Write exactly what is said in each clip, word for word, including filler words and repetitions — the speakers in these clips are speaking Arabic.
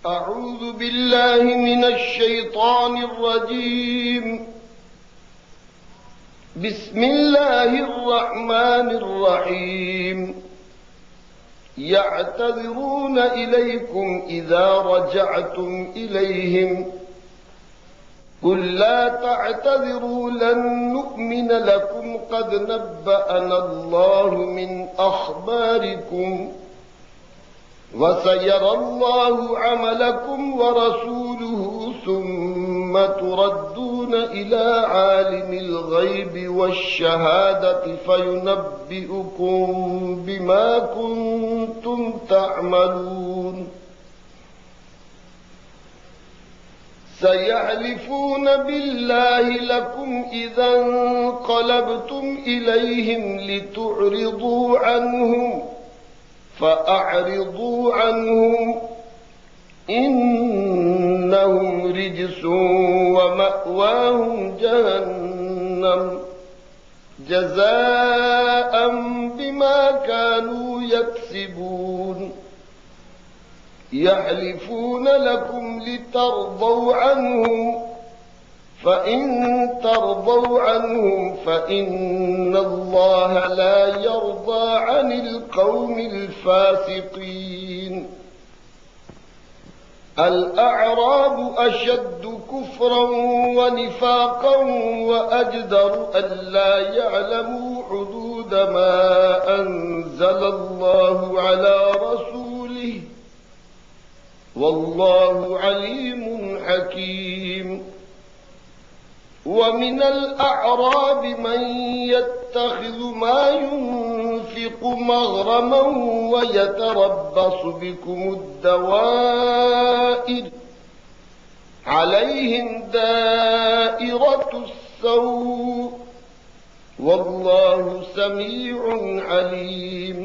أعوذ بالله من الشيطان الرجيم. بسم الله الرحمن الرحيم. يعتذرون إليكم إذا رجعتم إليهم قل لا تعتذروا لن نؤمن لكم قد نبأنا الله من أخباركم وسيرى الله عملكم ورسوله ثم تردون إلى عالم الغيب والشهادة فينبئكم بما كنتم تعملون. سيحلفون بالله لكم إذا انقلبتم إليهم لتعرضوا عنهم فأعرضوا عنهم إنهم رجس ومأواهم جهنم جزاء بما كانوا يكسبون. يحلفون لكم لترضوا عنهم فإن ترضوا عنهم فإن الله لا يرضى عن القوم الفاسقين. الأعراب أشد كفرا ونفاقا وأجدر ألا يعلموا حدود ما أنزل الله على رسوله والله عليم حكيم. ومن الأعراب من يتخذ ما ينفق مغرما ويتربص بكم الدوائر عليهم دائرة السوء والله سميع عليم.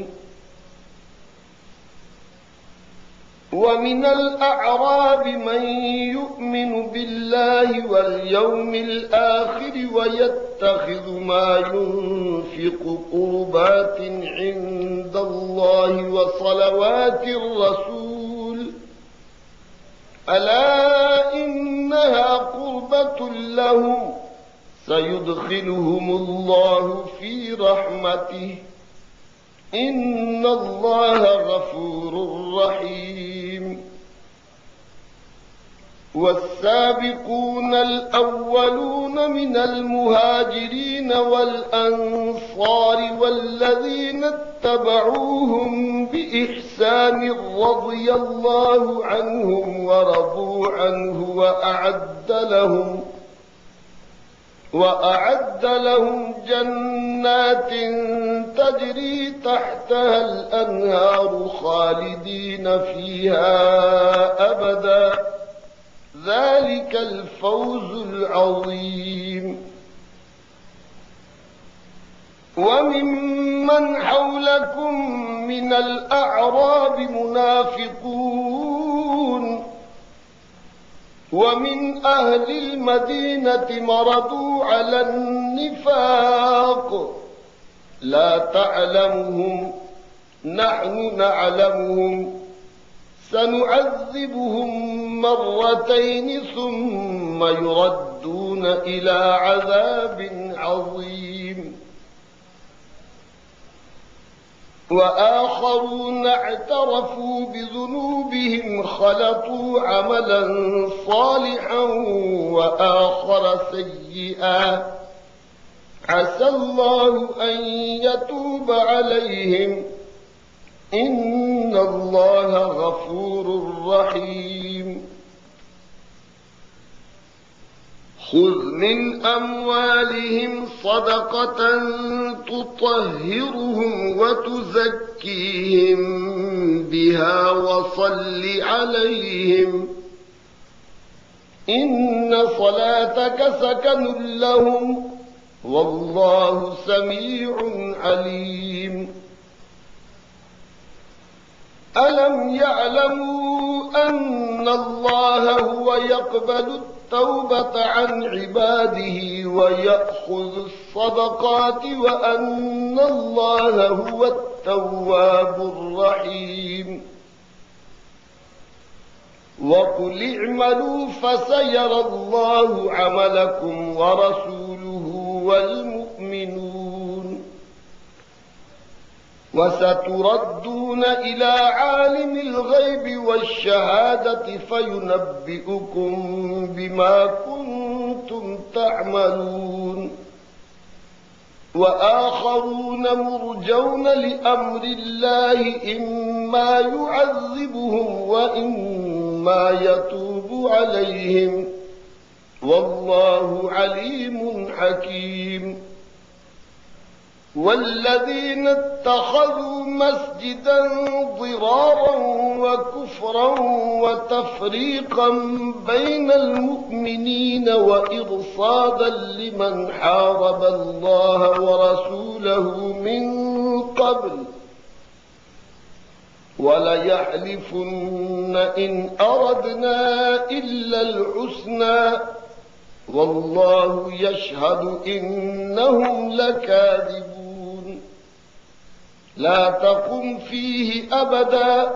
ومن الأعراب من يؤمن بالله واليوم الآخر ويتخذ ما ينفق قربات عند الله وصلوات الرسول ألا إنها قربة لهم سيدخلهم الله في رحمته إن الله غفور رحيم. والسابقون الأولون من المهاجرين والأنصار والذين اتبعوهم بإحسان رضي الله عنهم ورضوا عنه وأعد لهم وأعد لهم جنات تجري تحتها الأنهار خالدين فيها أبدا ذلك الفوز العظيم. وممن حولكم من الأعراب منافقون ومن أهل المدينة مرضوا على النفاق لا تعلمهم نحن نعلمهم سنعذبهم مرتين ثم يردون إلى عذاب عظيم. وآخرون اعترفوا بذنوبهم خلطوا عملا صالحا وآخر سيئا عسى الله أن يتوب عليهم إن الله غفور رحيم. خذ من أموالهم صدقة تطهرهم وتزكيهم بها وصل عليهم إن صلاتك سكن لهم والله سميع عليم. ألم يعلموا أن الله هو يقبل التوبة عن عباده ويأخذ الصدقات وأن الله هو التواب. التواب الرحيم. وقل اعملوا فسيرى الله عملكم ورسوله والمؤمنون وستردون إلى عالم الغيب والشهادة فينبئكم بما كنتم تعملون وآخرون مرجون لأمر الله إما يعذبهم وإما يتوب عليهم والله عليم حكيم والذين اتخذوا مسجدا ضرارا وكفرا وتفريقا بين المؤمنين وإرصادا لمن حارب الله ورسوله من قبل وليحلفن إن أردنا إلا الحسنى والله يشهد إنهم لكاذبون لا تقم فيه أبدا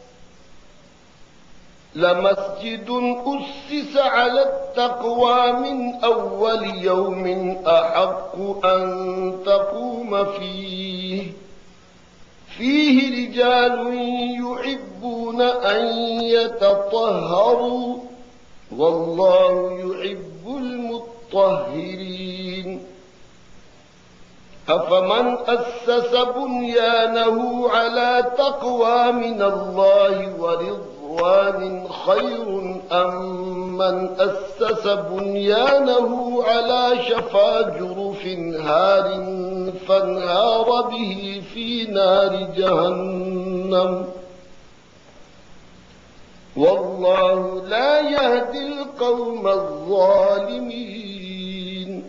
لمسجد أسس على التقوى من أول يوم أحق أن تقوم فيه فيه رجال يحبون أن يتطهروا والله يحب المطهرين أفمن أسس بنيانه على تقوى من الله ورضوان خير أم من أسس بنيانه على شفا جرف هار فانهار به في نار جهنم والله لا يهدي القوم الظالمين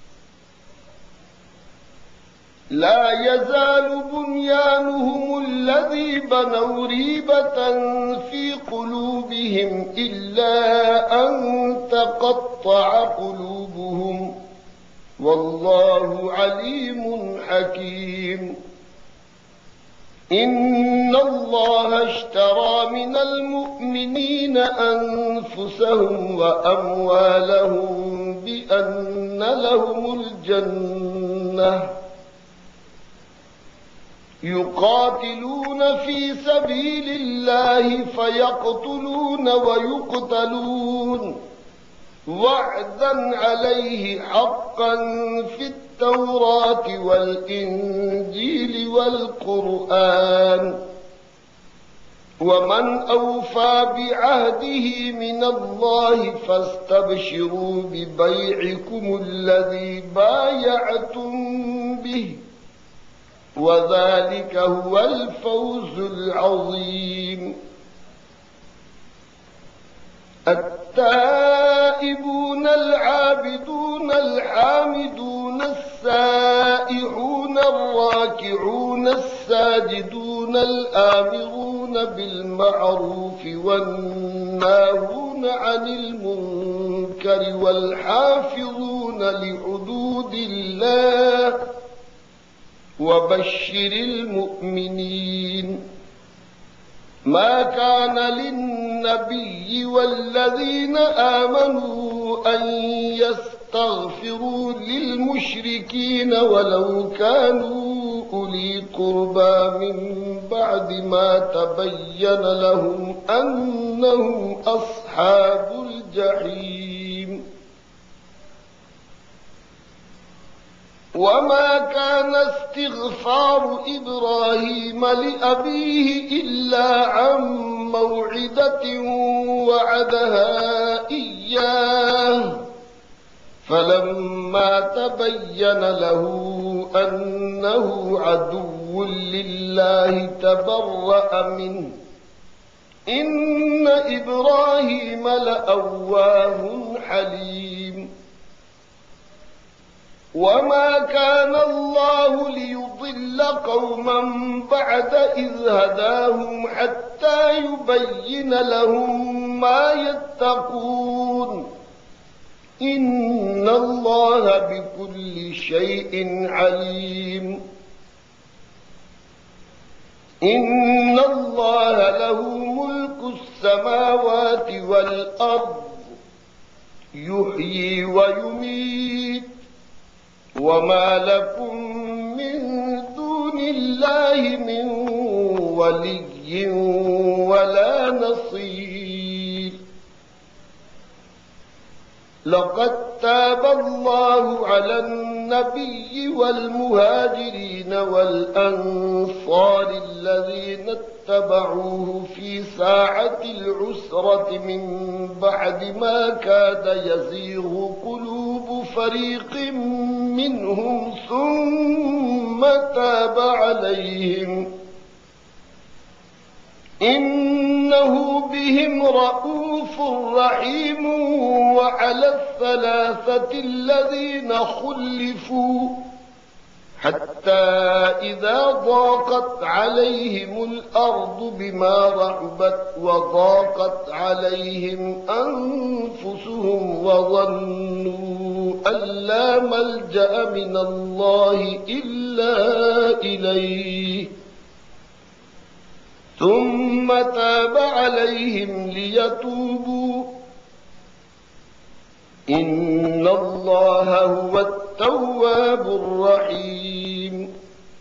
لا يزال بنيانهم الذي بنوا ريبة في قلوبهم إلا أن تقطع قلوبهم والله عليم حكيم إن الله اشترى من المؤمنين أنفسهم وأموالهم بأن لهم الجنة يقاتلون في سبيل الله فيقتلون ويقتلون وعدا عليه حقا في التوراة والإنجيل والقرآن ومن أوفى بعهده من الله فاستبشروا ببيعكم الذي بايعتم به وذلك هو الفوز العظيم التائبون العابدون الحامدون السائحون الراكعون الساجدون الآمرون بالمعروف والناهون عن المنكر والحافظون لحدود الله وبشر المؤمنين ما كان للنبي والذين آمنوا أن يستغفروا للمشركين ولو كانوا أولي قربى من بعد ما تبين لهم أنهم أصحاب الجحيم وما كان استغفار إبراهيم لأبيه إلا عن موعدة وعدها إياه فلما تبين له أنه عدو لله تبرأ منه إن إبراهيم لأواه حليم وما كان الله ليضل قوما بعد إذ هداهم حتى يبين لهم ما يتقون إن الله بكل شيء عليم إن الله له ملك السماوات والأرض يحيي ويميت وما لكم من دون الله من ولي ولا نصير. لقد تاب الله على النبي والمهاجرين والأنصار الذين اتبعوه في ساعة العسرة من بعد ما كاد يزيغ قلوب فريق منهم ثم تاب عليهم إنه بهم رءوف رحيم. وعلى الثلاثة الذين خلفوا حتى إذا ضاقت عليهم الأرض بما رحبت وضاقت عليهم أنفسهم وظنوا أن لا ملجأ من الله إلا إليه ثم تاب عليهم ليتوبوا إن الله هو التواب الرحيم.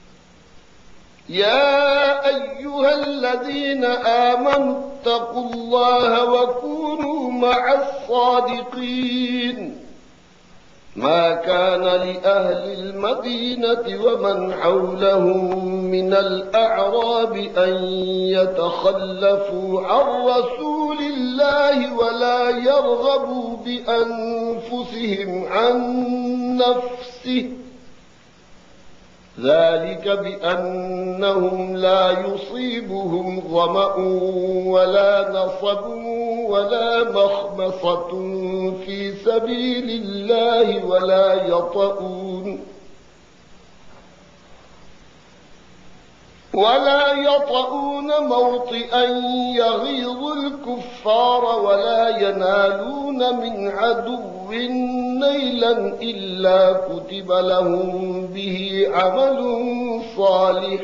يا أيها الذين آمنوا اتقوا الله وكونوا مع الصادقين. ما كان لأهل المدينة ومن حولهم من الأعراب أن يتخلفوا عن رسول الله ولا يرغبوا بأنفسهم عن نفسه ذلك بأنهم لا يصيبهم ظمأ ولا نصب ولا مخمصة في سبيل الله ولا يطؤون ولا يطؤون موطئا يغيظ الكفار ولا ينالون من عدو نيلا إلا كتب لهم به عمل صالح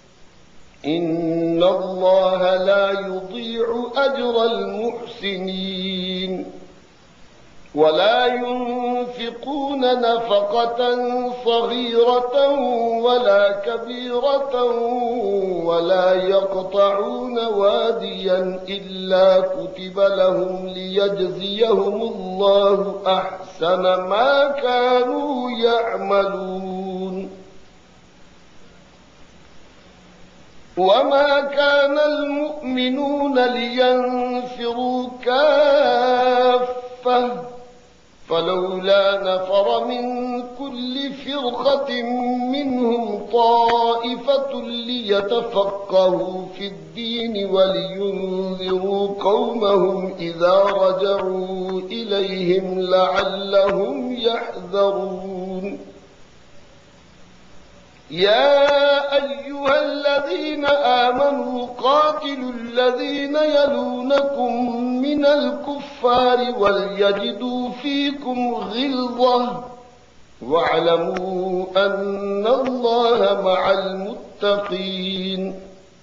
إن الله لا يضيع أجر المحسنين. ولا ينفقون نفقة صغيرة ولا كبيرة ولا يقطعون واديا إلا كتب لهم ليجزيهم الله أحسن ما كانوا يعملون. وما كان المؤمنون لينفروا كافة فلولا نفر من كل فرقة منهم طائفة ليتفقهوا في الدين ولينذروا قومهم إذا رجعوا إليهم لعلهم يحذرون. يا أيها الذين آمنوا قاتلوا الذين يلونكم من الكفار وليجدوا فيكم غلظة واعلموا أن الله مع المتقين.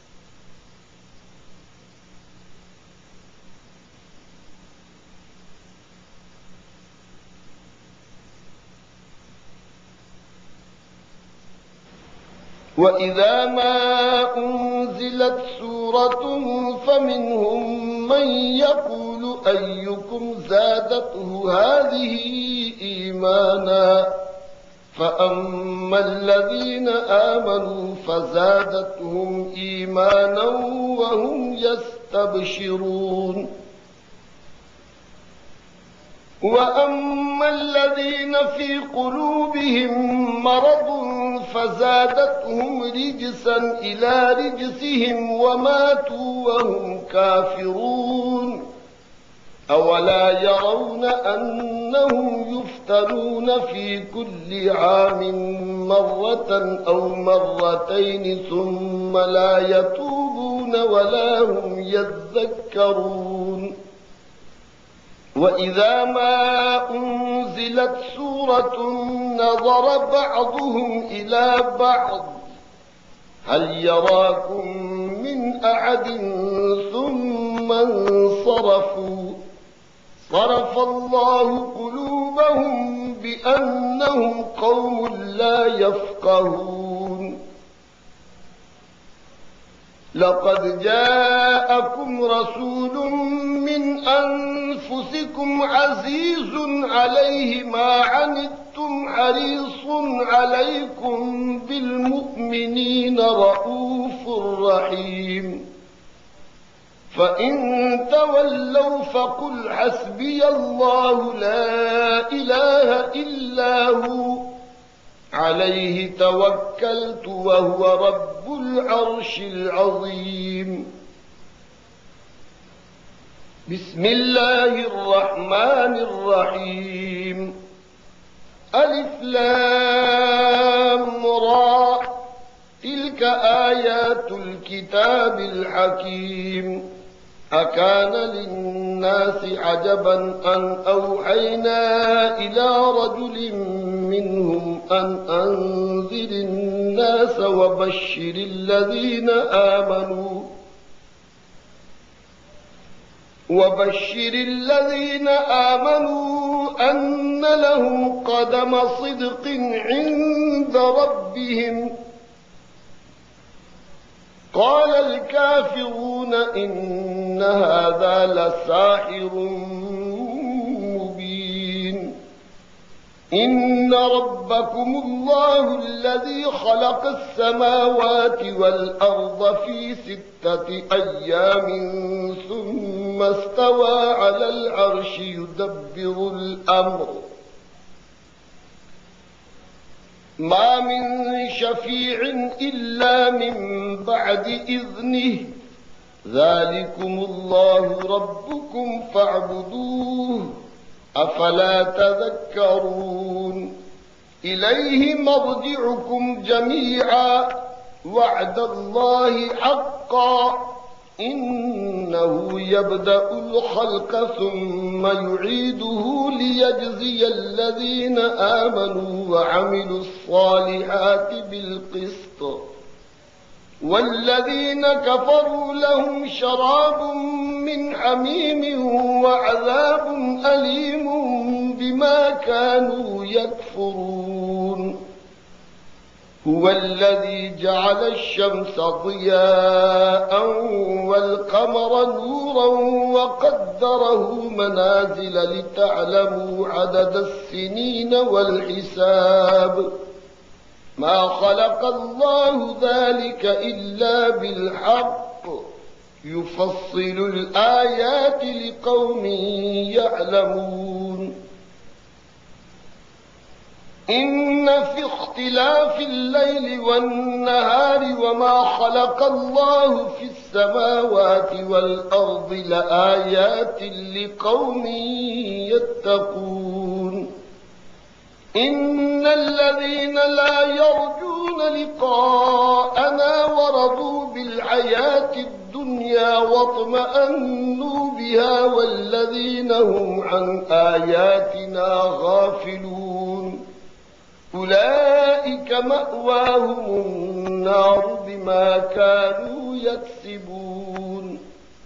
وإذا ما أنزلت سورة فمنهم من يقول أيكم زادته هذه إيمانا فأما الذين آمنوا فزادتهم إيمانا وهم يستبشرون. وأما الذين في قلوبهم مرض فزادتهم رجسا إلى رجسهم وماتوا وهم كافرون. أولا يرون أنهم يفتنون في كل عام مرة أو مرتين ثم لا يتوبون ولا هم يذكرون. وإذا ما أنزلت سورة نظر بعضهم إلى بعض هل يراكم من أحد ثم ثم انصرفوا صرف الله قلوبهم بأنهم قوم لا يفقهون لقد جاءكم رسول من أنفسكم عزيز عليه ما عنتم حريص عليكم بالمؤمنين رءوف رحيم فإن تولوا فقل حسبي الله لا إله إلا هو عليه توكلت وهو رب العرش العظيم بسم الله الرحمن الرحيم ألف لام را تلك آيات الكتاب الحكيم أكان للناس عجبا أن أوحينا إلى رجل منهم أن أنذر الناس وبشر الذين آمنوا وبشر الذين آمنوا أن لهم قدم صدق عند ربهم قال الكافرون إن هذا لساحر مبين إن ربكم الله الذي خلق السماوات والأرض في ستة أيام ثم استوى على العرش يدبر الأمر ما من شفيع إلا من بعد إذنه ذلكم الله ربكم فاعبدوه أفلا تذكرون إليه مرجعكم جميعا وعد الله حقا إنه يبدأ الخلق ثم يعيده ليجزي الذين آمنوا وعملوا الصالحات بالقسط والذين كفروا لهم شراب من حميم وعذاب أليم بما كانوا يكفرون هو الذي جعل الشمس ضياء والقمر نورا وقدره منازل لتعلموا عدد السنين والحساب ما خلق الله ذلك إلا بالحق يفصل الآيات لقوم يعلمون إن في اختلاف الليل والنهار وما خلق الله في السماوات والأرض لآيات لقوم يتقون إن الذين لا يرجون لقاءنا ورضوا بالحياة الدنيا واطمأنوا بها والذين هم عن آياتنا غافلون أولئك مأواهم النار بما كانوا يكسبون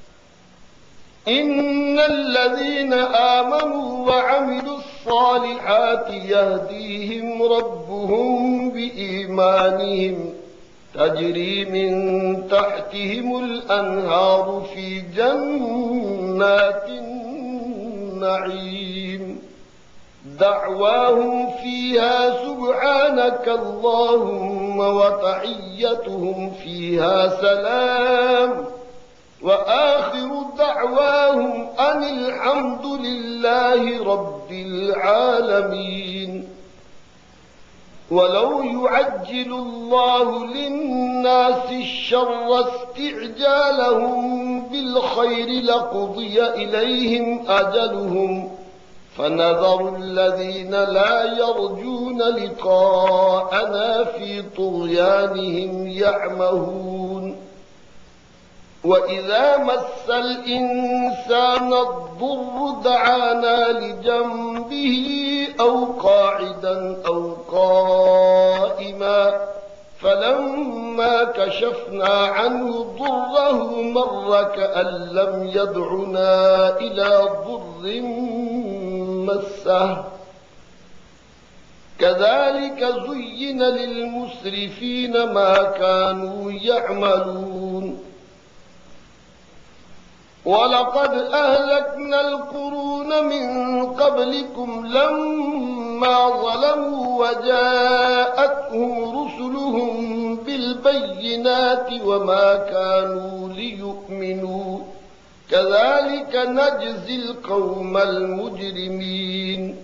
إن الذين آمنوا وعملوا الصالحات يهديهم ربهم بإيمانهم تجري من تحتهم الأنهار في جنات النعيم دعواهم فيها سبحانك اللهم وتحيتهم فيها سلام وآخر دعواهم أن الحمد لله رب العالمين ولو يعجل الله للناس الشر استعجالهم بالخير لقضي إليهم أجلهم فنذر الذين لا يرجون لقاءنا في طغيانهم يعمهون وإذا مس الإنسان الضر دعانا لجنبه أو قاعدا أو قائما فلما كشفنا عنه ضره مر كأن لم يدعنا إلى ضر مسه كذلك زين للمسرفين ما كانوا يعملون ولقد أهلكنا القرون من قبلكم لما ظلموا وجاءتهم رسلهم بالبينات وما كانوا ليؤمنوا كذلك نجزي القوم المجرمين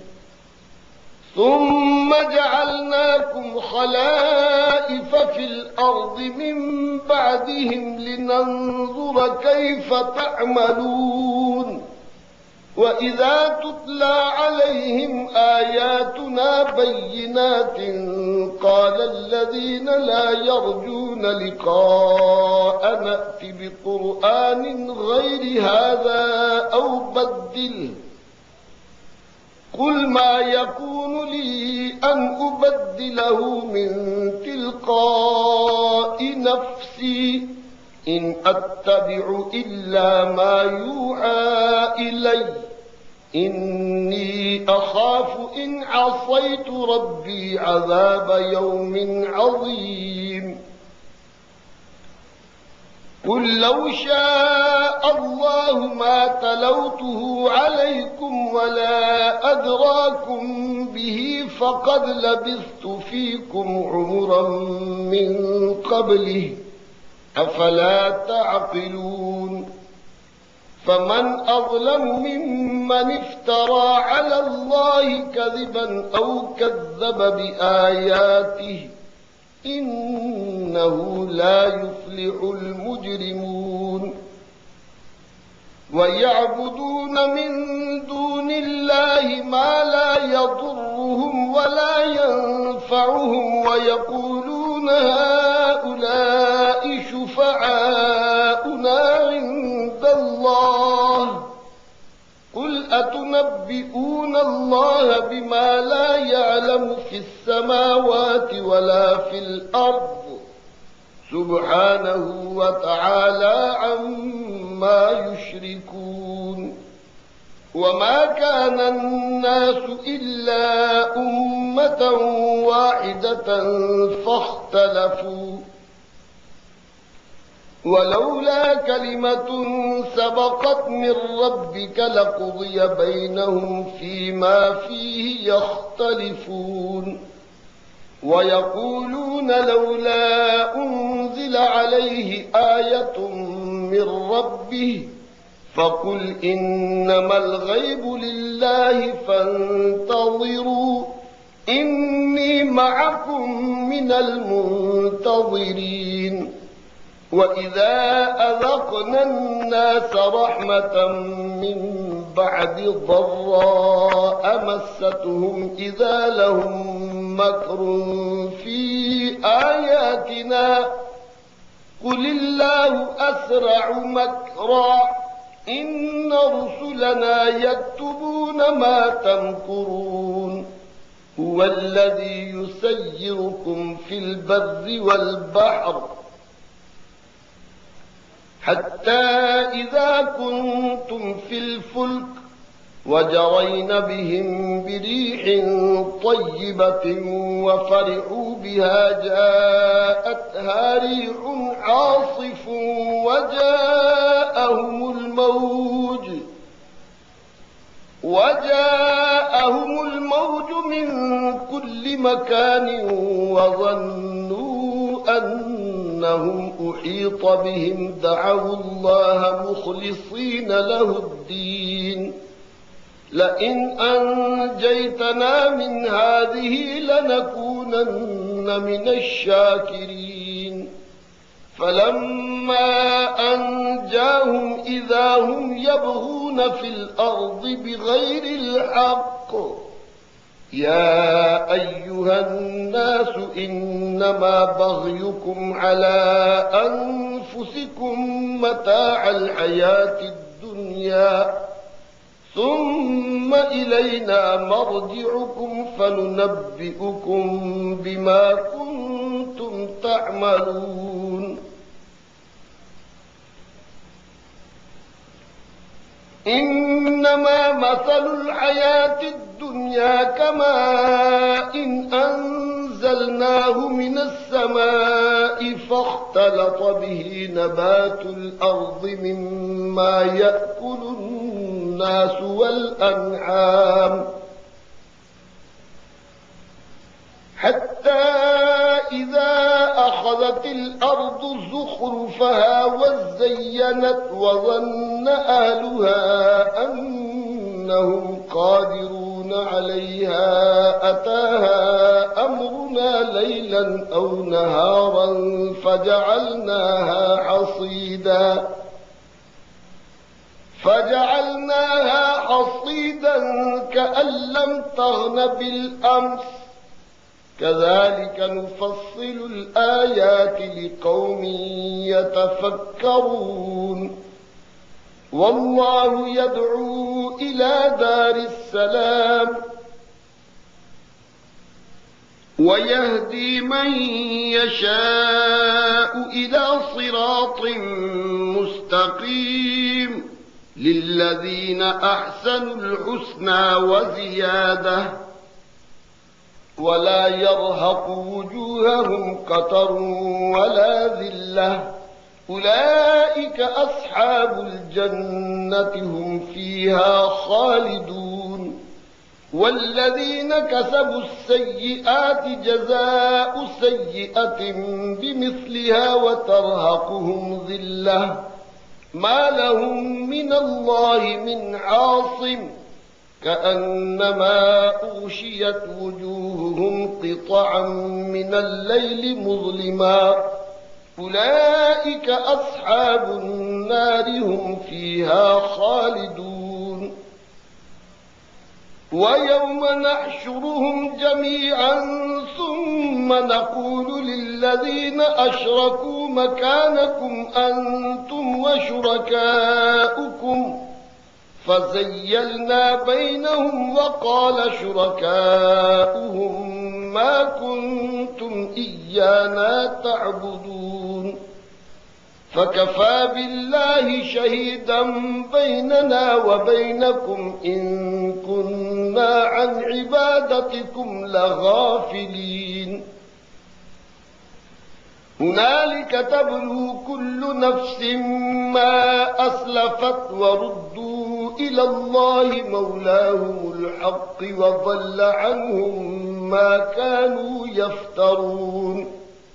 ثم جعلناكم خلائف في الأرض من بعدهم لننظر كيف تعملون وإذا تتلى عليهم آياتنا بينات قال الذين لا يرجون لقاء نأت بقرآن غير هذا أو بدله قل ما يكون لي أن أبدله من تلقاء نفسي إن أتبع إلا ما يوحى إلي إني أخاف إن عصيت ربي عذاب يوم عظيم قل لو شاء الله ما تلوته عليكم ولا أدراكم به فقد لبثت فيكم عمرا من قبله أفلا تعقلون فمن أظلم ممن افترى على الله كذبا أو كذب بآياته إنه لا يفلح المجرمون ويعبدون من دون الله ما لا يضرهم ولا ينفعهم ويقولون هؤلاء شفعاؤنا عند الله قل أتنبئون الله بما لا يعلم في السماوات ولا في الأرض سبحانه وتعالى عما يشركون وما كان الناس إلا أمة واحدة فاختلفوا ولولا كلمة سبقت من ربك لقضي بينهم فيما فيه يختلفون ويقولون لولا أنزل عليه آية من ربه فقل إنما الغيب لله فانتظروا إني معكم من المنتظرين وإذا أذقنا الناس رحمة من بعد ضراء مستهم إذا لهم مكر في آياتنا قل الله أسرع مكرا إن رسلنا يكتبون ما تمكرون هو الذي يسيركم في البر والبحر حتى إذا كنتم في الفلك وجرين بهم بريح طيبة وفرحوا بها جاءتها ريح عاصف وجاءهم الموج وجاءهم الموج من كل مكان وظنوا أنهم أحيط بهم دعوا الله مخلصين له الدين لئن أنجيتنا من هذه لنكونن من الشاكرين فلما أنجاهم إذا هم يبغون في الأرض بغير الحق يا أيها الناس إنما بغيكم على أنفسكم متاع الحياة الدنيا ثم إلينا مرجعكم فننبئكم بما كنتم تعملون إنما مثل الحياة الدنيا كماء إن أنزلناه من السماء فاختلط به نبات الأرض مما يأكل الناس والأنعام حتى إذا أخذت الأرض زخرفها وزينت وظن أهلها أنهم قادرون عليها أتاها أمرنا ليلا أو نهارا فجعلناها حصيدا فجعلناها حصيدا كأن لم تغن بالأمس كذلك نفصل الآيات لقوم يتفكرون والله يدعو إلى دار السلام ويهدي من يشاء إلى صراط مستقيم للذين أحسنوا الحسنى وزيادة ولا يرهق وجوههم قتر ولا ذلة أولئك أصحاب الجنة هم فيها خالدون والذين كسبوا السيئات جزاء سيئة بمثلها وترهقهم ذلة ما لهم من الله من عاصم كأنما أغشيت وجوههم قطعا من الليل مظلما أولئك أصحاب النار هم فيها خالدون ويوم نحشرهم جميعا ثم نقول للذين أشركوا مكانكم أنتم وشركاؤكم فزيلنا بينهم وقال شركاؤهم ما كنتم إيانا تعبدون فكفى بالله شهيدا بيننا وبينكم إن كنا عن عبادتكم لغافلين هنالك تبلو كل نفس ما أسلفت وردوا إلى الله مولاهم الحق وضل عنهم ما كانوا يفترون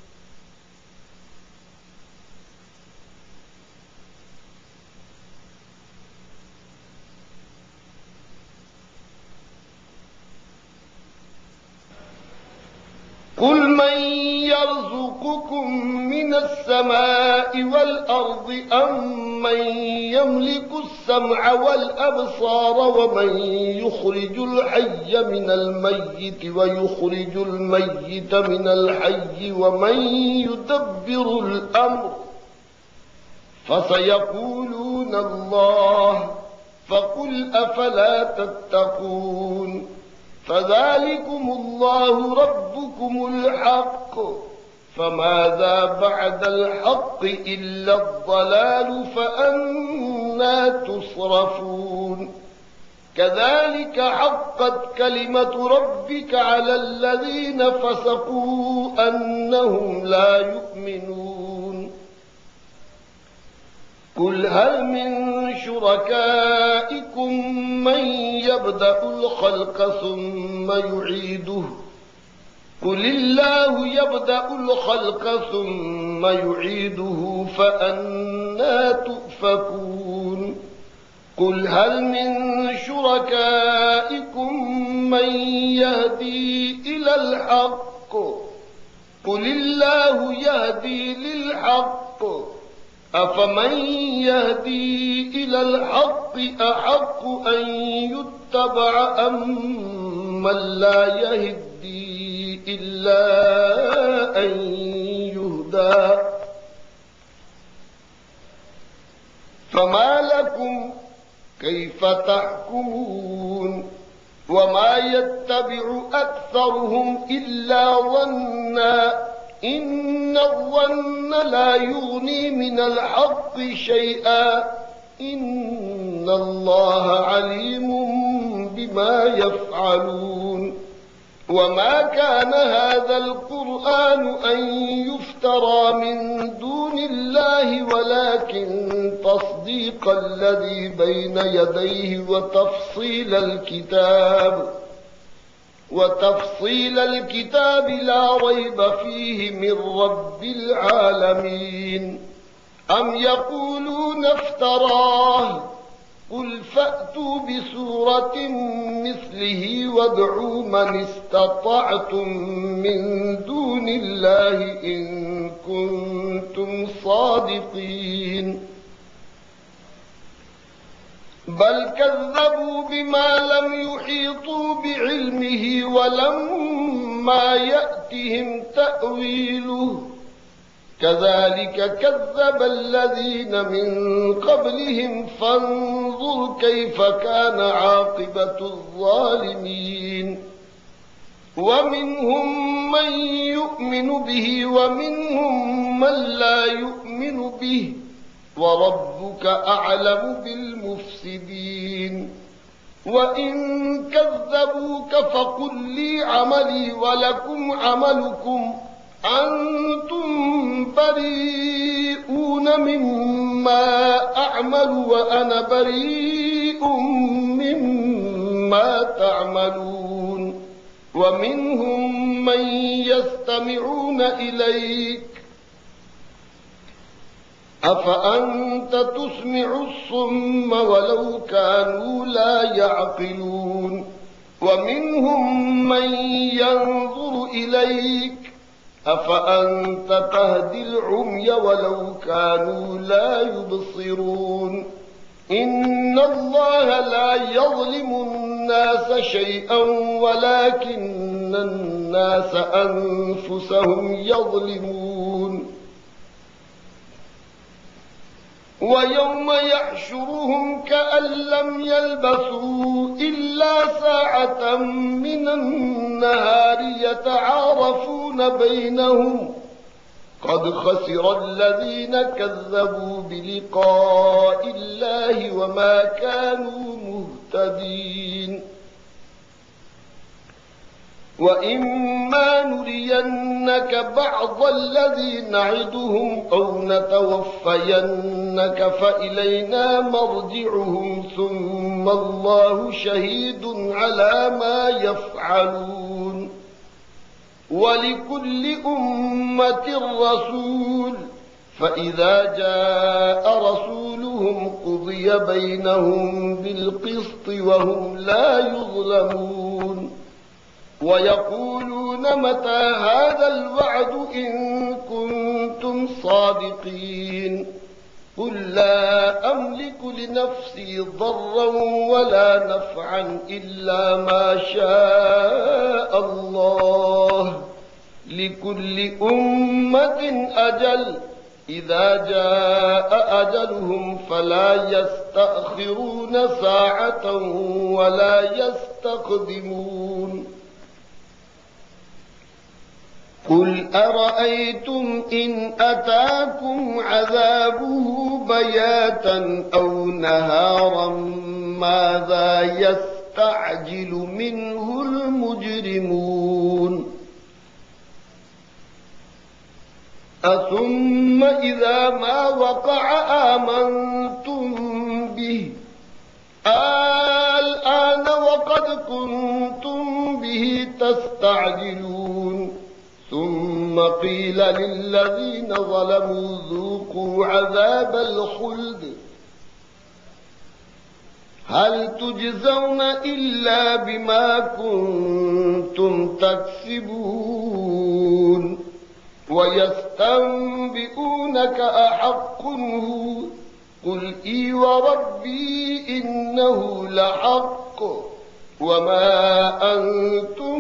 قل من يرزقكم من السماء والأرض أم من يملك السمع والأبصار ومن يخرج الحي من الميت ويخرج الميت من الحي ومن يدبر الأمر فسيقولون الله فقل أفلا تتقون فذلكم الله ربكم الحق فماذا بعد الحق إلا الضلال فأنى تصرفون كذلك حقت كلمة ربك على الذين فسقوا أنهم لا يؤمنون قل هل من شركائكم من يبدأ الخلق ثم يعيده قل الله يبدأ الخلق ثم يعيده فأنى تؤفكون قل هل من شركائكم من يهدي إلى الحق قل الله يهدي للحق أفمن يهدي إلى الحق أحق أن يتبع أم من لا يهدي إلا أن يهدى فما لكم كيف تحكمون وما يتبع أكثرهم إلا ظنا إن الظن لا يغني من الحق شيئا إن الله عليم بما يفعلون. وما كان هذا القرآن أن يفترى من دون الله ولكن تصديق الذي بين يديه وتفصيل الكتاب وتفصيل الكتاب لا ريب فيه من رب العالمين. أم يقولون افتراه قل فأتوا بسورة مثله وادعوا من استطعتم من دون الله إن كنتم صادقين. بل كذبوا بما لم يحيطوا بعلمه ولما يأتهم تأويله كذلك كذب الذين من قبلهم فانظر كيف كان عاقبة الظالمين. ومنهم من يؤمن به ومنهم من لا يؤمن به وربك أعلم بالمفسدين. وإن كذبوك فقل لي عملي ولكم عملكم أنتم بريئون مما أعمل وأنا بريء مما تعملون. ومنهم من يستمعون إليك أفأنت تسمع الصم ولو كانوا لا يعقلون. ومنهم من ينظر إليك أفأنت تهدي العمي ولو كانوا لا يبصرون. إن الله لا يظلم الناس شيئا ولكن الناس أنفسهم يظلمون. ويوم يحشرهم كأن لم يلبثوا إلا ساعة من النهار يتعارفون بينهم قد خسر الذين كذبوا بلقاء الله وما كانوا مهتدين. وإما نرينك بعض الذي نعدهم أو نتوفينك فإلينا مرجعهم ثم الله شهيد على ما يفعلون. ولكل أمة رسول فإذا جاء رسولهم قضي بينهم بالقسط وهم لا يظلمون. ويقولون متى هذا الوعد إن كنتم صادقين. قل لا أملك لنفسي ضرا ولا نفعا إلا ما شاء الله لكل أمة أجل إذا جاء أجلهم فلا يستأخرون ساعة ولا يستقدمون. قل أرأيتم إن أتاكم عذابه بياتا أو نهارا ماذا يستعجل منه المجرمون. أثم إذا ما وقع آمنتم به الآن وقد كنتم به تستعجلون. ثم قيل للذين ظلموا ذوقوا عذاب الخلد هل تجزون إلا بما كنتم تكسبون. ويستنبئونك أحق هو قل إي وربي إنه لحق وما أنتم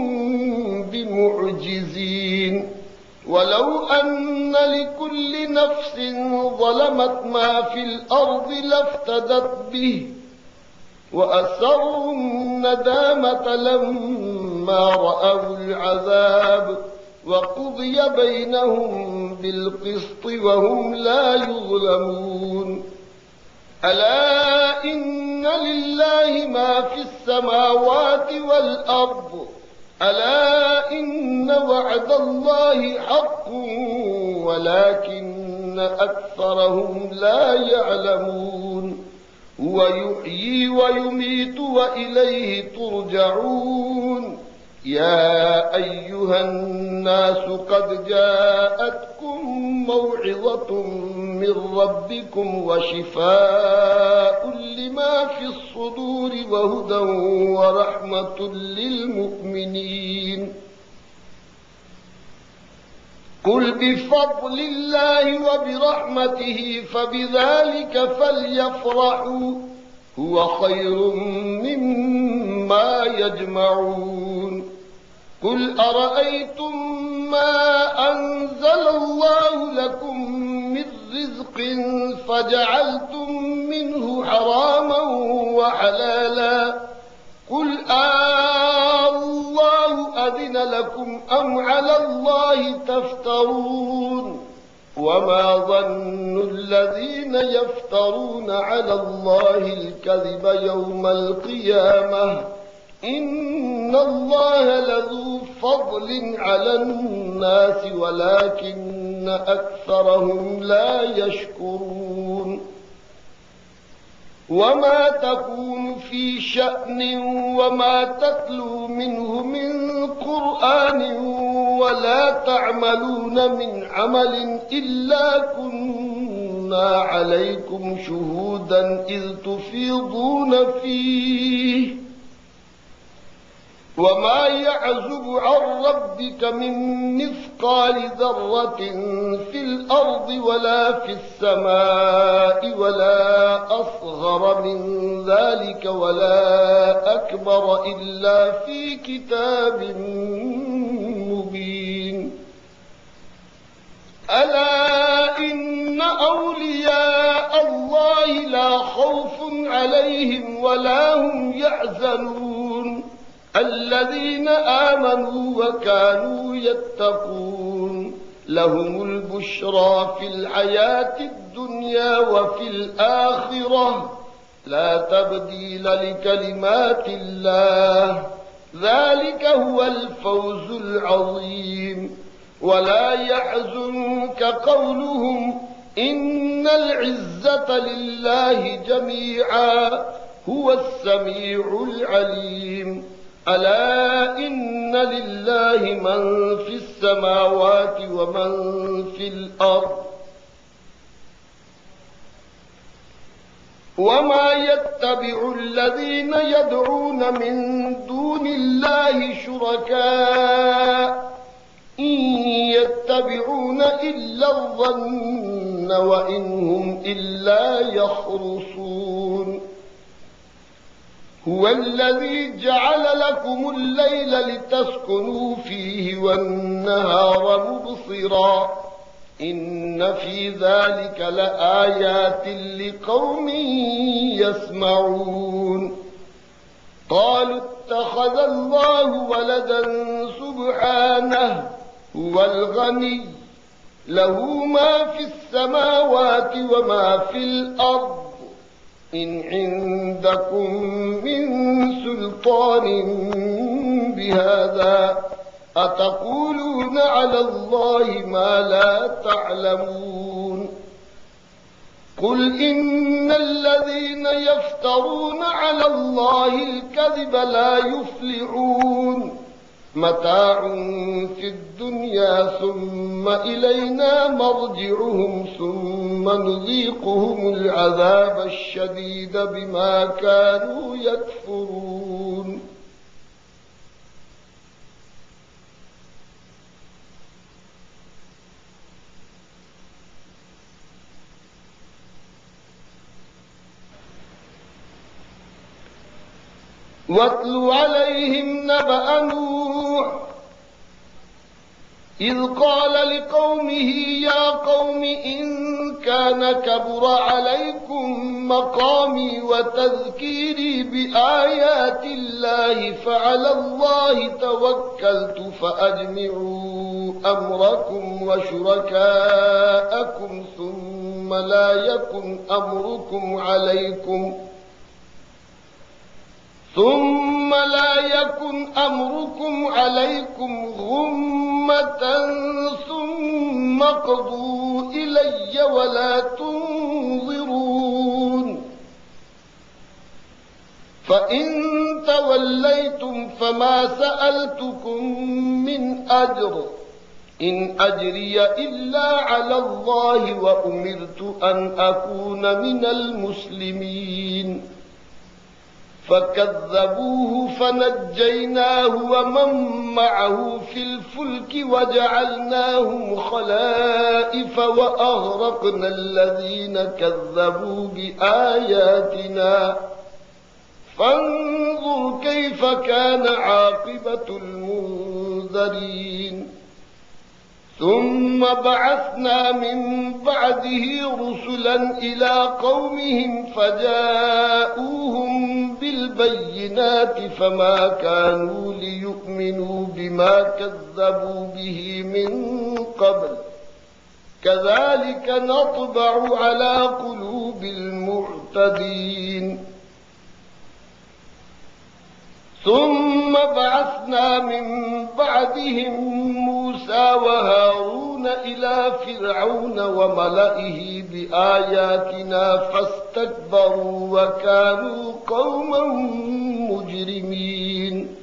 بمعجزين. ولو أن لكل نفس ظلمت ما في الأرض لافتدت به وأسروا الندامة لما رأوا العذاب وقضي بينهم بالقسط وهم لا يظلمون. ألا إن لله ما في السماوات والأرض ألا إن وعد الله حق ولكن أكثرهم لا يعلمون هو يحيي ويميت وإليه ترجعون يا أيها الناس قد جاءتكم موعظة من ربكم وشفاء لما في الصدور وهدى ورحمة للمؤمنين قل بفضل الله وبرحمته فبذلك فليفرحوا هو خير مما يجمعون قل أرأيتم ما أنزل الله لكم من رزق فجعلتم منه حراما وحلالا قل الله أذن لكم أم على الله تفترون وما ظن الذين يفترون على الله الكذب يوم القيامة إن الله لذو فضل على الناس ولكن أكثرهم لا يشكرون وما تكون في شأن وما تتلو منه من قرآن ولا تعملون من عمل إلا كنا عليكم شهودا إذ تفيضون فيه وما يعزب عن ربك من مثقال ذرة في الأرض ولا في السماء ولا أصغر من ذلك ولا أكبر إلا في كتاب مبين ألا إن أولياء الله لا خوف عليهم ولا هم يحزنون الذين آمنوا وكانوا يتقون لهم البشرى في الحياة الدنيا وفي الآخرة لا تبديل لكلمات الله ذلك هو الفوز العظيم ولا يحزنك قولهم إن العزة لله جميعا هو السميع العليم ألا إن لله من في السماوات ومن في الأرض وما يتبع الذين يدعون من دون الله شركاء إن يتبعون إلا الظن وإن هم إلا يخرصون هو الذي جعل لكم الليل لتسكنوا فيه والنهار مبصرا إن في ذلك لآيات لقوم يسمعون قالوا اتخذ الله ولدا سبحانه هو الغني له ما في السماوات وما في الأرض إن عندكم من سلطان بهذا أتقولون على الله ما لا تعلمون قل إن الذين يفترون على الله الكذب لا يفلحون متاع في الدنيا ثم إلينا مرجعهم ثم نذيقهم العذاب الشديد بما كانوا يكفرون واتل عليهم نبأ نوح إذ قال لقومه يا قوم إن كان كبر عليكم مقامي وتذكيري بآيات الله فعلى الله توكلت فأجمعوا أمركم وشركاءكم ثم ثم لا يكن أمركم عليكم ثم لا يكن أمركم عليكم غمة ثم قضوا إلي ولا تنظرون فإن توليتم فما سألتكم من أجر إن أجري إلا على الله وأمرت أن أكون من المسلمين فكذبوه فنجيناه ومن معه في الفلك وجعلناهم خلائف وأغرقنا الذين كذبوا بآياتنا فانظر كيف كان عاقبة المنذرين ثم بعثنا من بعده رسلا إلى قومهم فجاءوهم بالبينات فما كانوا ليؤمنوا بما كذبوا به من قبل كذلك نطبع على قلوب المعتدين ثم بعثنا من بعدهم موسى وهارون إلى فرعون وملئه بآياتنا فاستكبروا وكانوا قوما مجرمين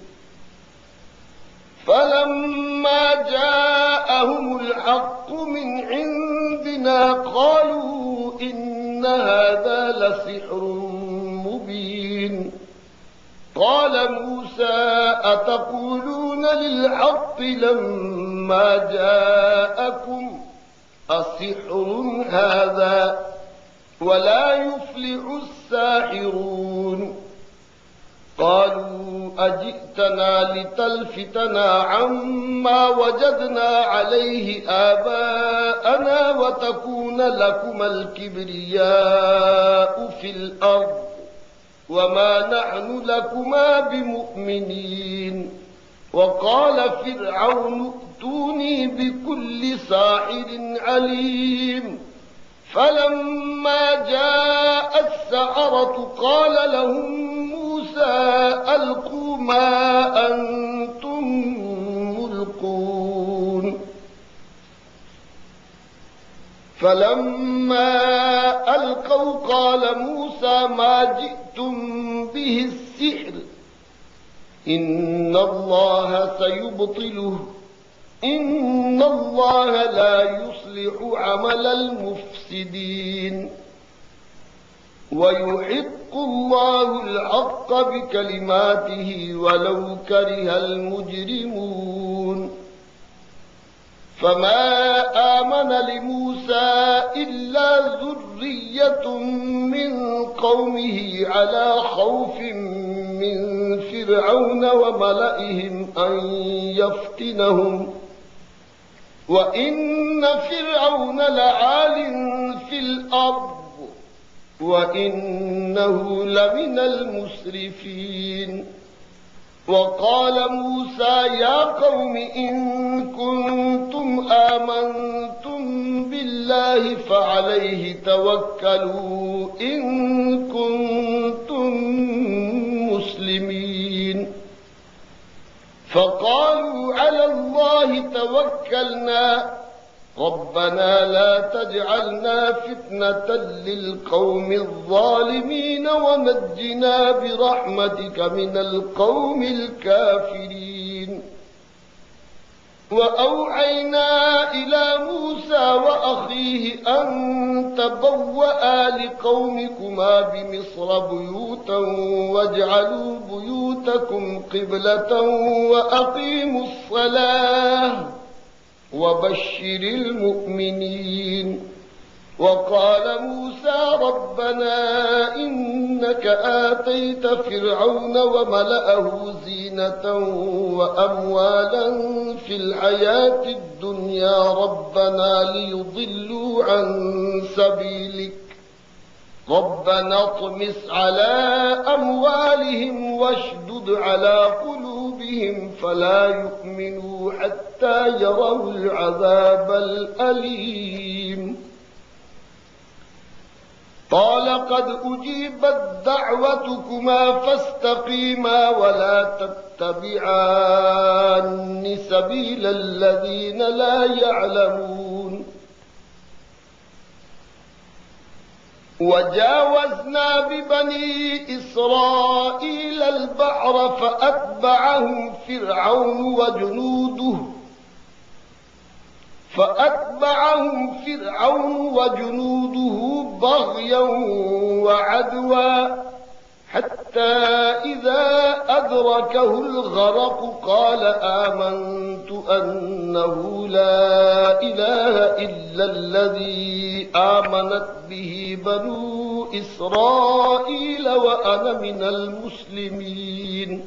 فلما جاءهم الحق من عندنا قالوا إن هذا لسحر مبين قال موسى أتقولون للحق لما جاءكم أسحر هذا ولا يفلح الساحرون قالوا أجئتنا لتلفتنا عما وجدنا عليه آباءنا وتكون لكما الكبرياء في الأرض وما نحن لكما بمؤمنين وقال فرعون ائتوني بكل ساحر عليم فلما جاء السحرة قال لهم موسى ألقوا ما أنتم ملقون فلما ألقوا قال موسى ما جئتم به السحر إن الله سيبطله إن الله لا يصلح عمل المفسدين ويحق الله الحق بكلماته ولو كره المجرمون فما آمن لموسى إلا ذرية من قومه على خوف من فرعون وملئهم أن يفتنهم وإن فرعون لعال في الأرض وإنه لمن المسرفين وقال موسى يا قوم إن كنتم آمنتم بالله فعليه توكلوا إن كنتم مسلمين فقالوا على الله توكلنا ربنا لا تجعلنا فتنة للقوم الظالمين ونجنا برحمتك من القوم الكافرين وأوحينا إلى موسى وأخيه أن تبوأ لقومكما بمصر بيوتا واجعلوا بيوتكم قبلة وأقيموا الصلاة وبشر المؤمنين وقال موسى ربنا إنك آتيت فرعون وملأه زينة وأموالا في الحياة الدنيا ربنا ليضلوا عن سبيلك ربنا اطمس على أموالهم واشدد على قلوبهم فلا يؤمنوا حتى يروا العذاب الأليم قال قد أجيبت دعوتكما فاستقيما ولا تتبعان سبيل الذين لا يعلمون. وجاوزنا ببني إسرائيل البحر فأتبعهم فرعون وجنوده فأتبعهم فرعون وجنوده بغيا وعدوا حتى إذا أدركه الغرق قال آمنت أنه لا إله إلا الذي آمنت به بنو إسرائيل وأنا من المسلمين.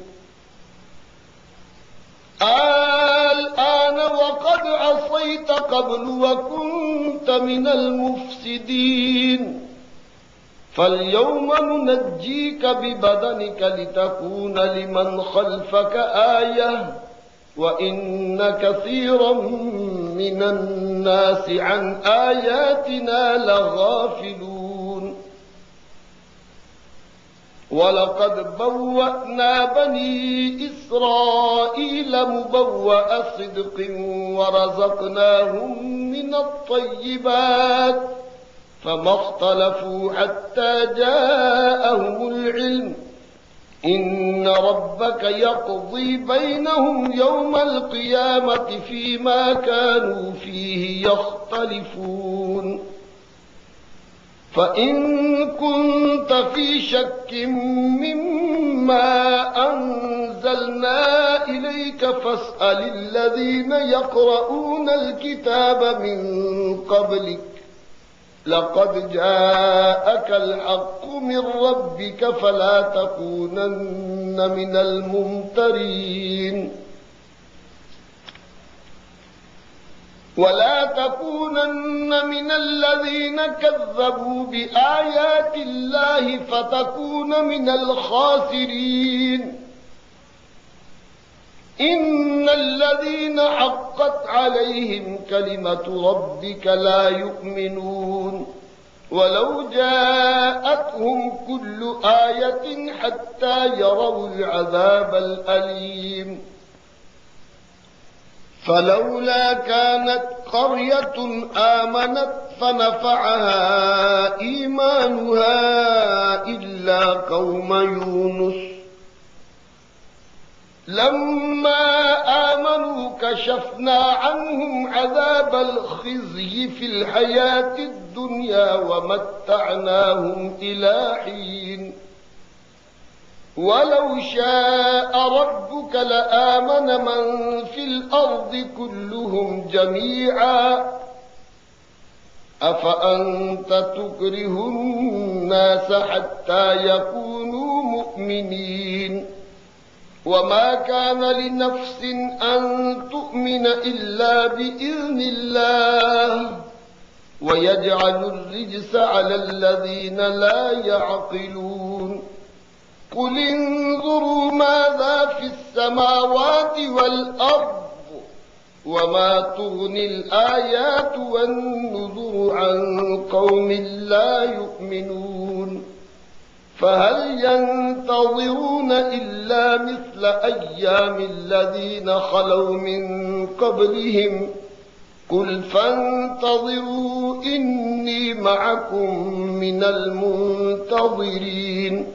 الآن وقد عصيت قبل وكنت من المفسدين فاليوم ننجيك ببدنك لتكون لمن خلفك آية وإن كثيرا من الناس عن آياتنا لغافلون. ولقد بوأنا بني إسرائيل مبوأ صدق ورزقناهم من الطيبات فما اختلفوا حتى جاءهم العلم إن ربك يقضي بينهم يوم القيامة فيما كانوا فيه يختلفون. فإن كنت في شك مما أنزلنا إليك فاسأل الذين يقرؤون الكتاب من قبلك لقد جاءك الحق من ربك فلا تكونن من الممترين ولا تكونن من الذين كذبوا بآيات الله فتكون من الخاسرين. إن الذين حقت عليهم كلمة ربك لا يؤمنون ولو جاءتهم كل آية حتى يروا العذاب الأليم. فلولا كانت قرية آمنت فنفعها إيمانها إلا قوم يونس لما آمنوا كشفنا عنهم عذاب الخزي في الحياة الدنيا ومتعناهم إلى حين. ولو شاء ربك لآمن من في الأرض كلهم جميعا أفأنت تكره الناس حتى يكونوا مؤمنين وما كان لنفس أن تؤمن إلا بإذن الله ويجعل الرجس على الذين لا يعقلون. قل انظروا ماذا في السماوات والأرض وما تغني الآيات والنذر عن قوم لا يؤمنون. فهل ينتظرون إلا مثل أيام الذين خلوا من قبلهم قل فانتظروا إني معكم من المنتظرين.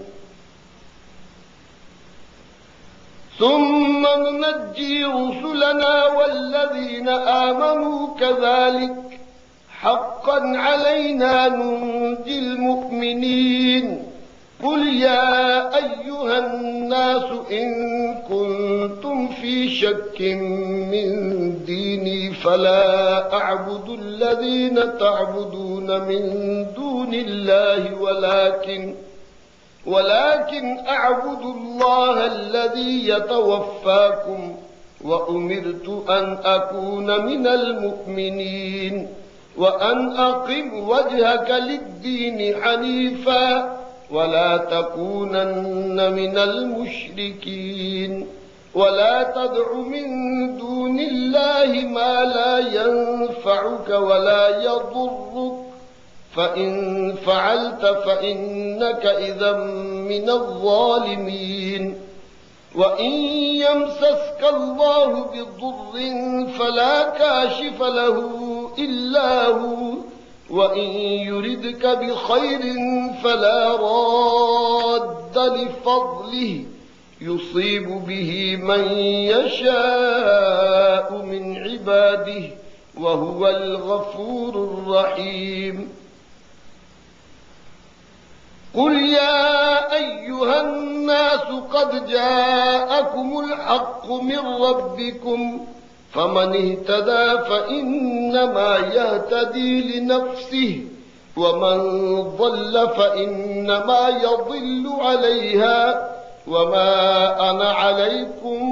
ثم ننجي رسلنا والذين آمنوا كذلك حقا علينا ننجي المؤمنين. قل يا أيها الناس إن كنتم في شك من ديني فلا أعبد الذين تعبدون من دون الله ولكن ولكن أعبد الله الذي يتوفاكم وأمرت أن أكون من المؤمنين وأن أقم وجهك للدين حنيفا ولا تكونن من المشركين ولا تدع من دون الله ما لا ينفعك ولا يضرك فإن فعلت فإنك إذا من الظالمين. وإن يمسسك الله بضر فلا كاشف له إلا هو، وإن يردك بخير فلا راد لفضله يصيب به من يشاء من عباده وهو الغفور الرحيم. قل يا أيها الناس قد جاءكم الحق من ربكم، فمن اهتدى فإنما يهتدي لنفسه، ومن ضل فإنما يضل عليها، وما أنا عليكم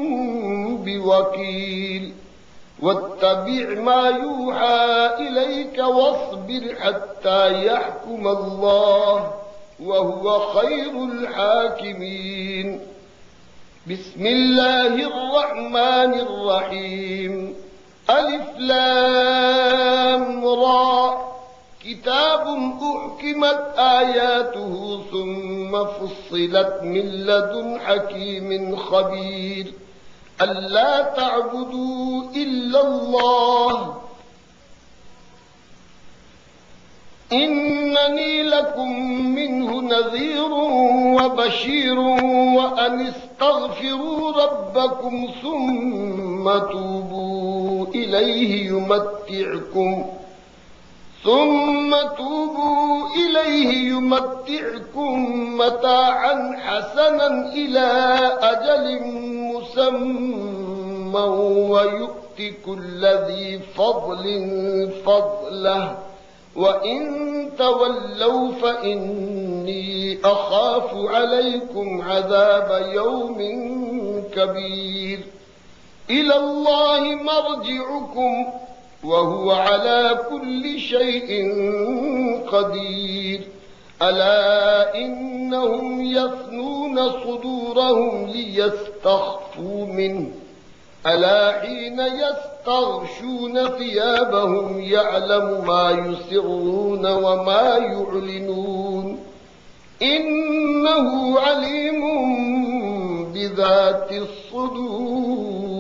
بوكيل. واتبع ما يوحى إليك واصبر حتى يحكم الله وهو خير الحاكمين. بسم الله الرحمن الرحيم. ألف لام را، كتاب أحكمت آياته ثم فصلت من لدن حكيم خبير. ألا تعبدوا إلا الله إنني لكم منه نذير وبشير، وأن استغفروا ربكم ثم توبوا إليه يمتعكم ثم توبوا إليه يمتعكم متاعا حسنا إلى أجل مسمى ويؤت كل ذي فضل فضله، وإن تولوا فإني أخاف عليكم عذاب يوم كبير. إلى الله مرجعكم وهو على كل شيء قدير. ألا إنهم يثنون صدورهم ليستخفوا منه، ألا حين يستغشون ثيابهم يعلم ما يسرون وما يعلنون، إنه عليم بذات الصدور.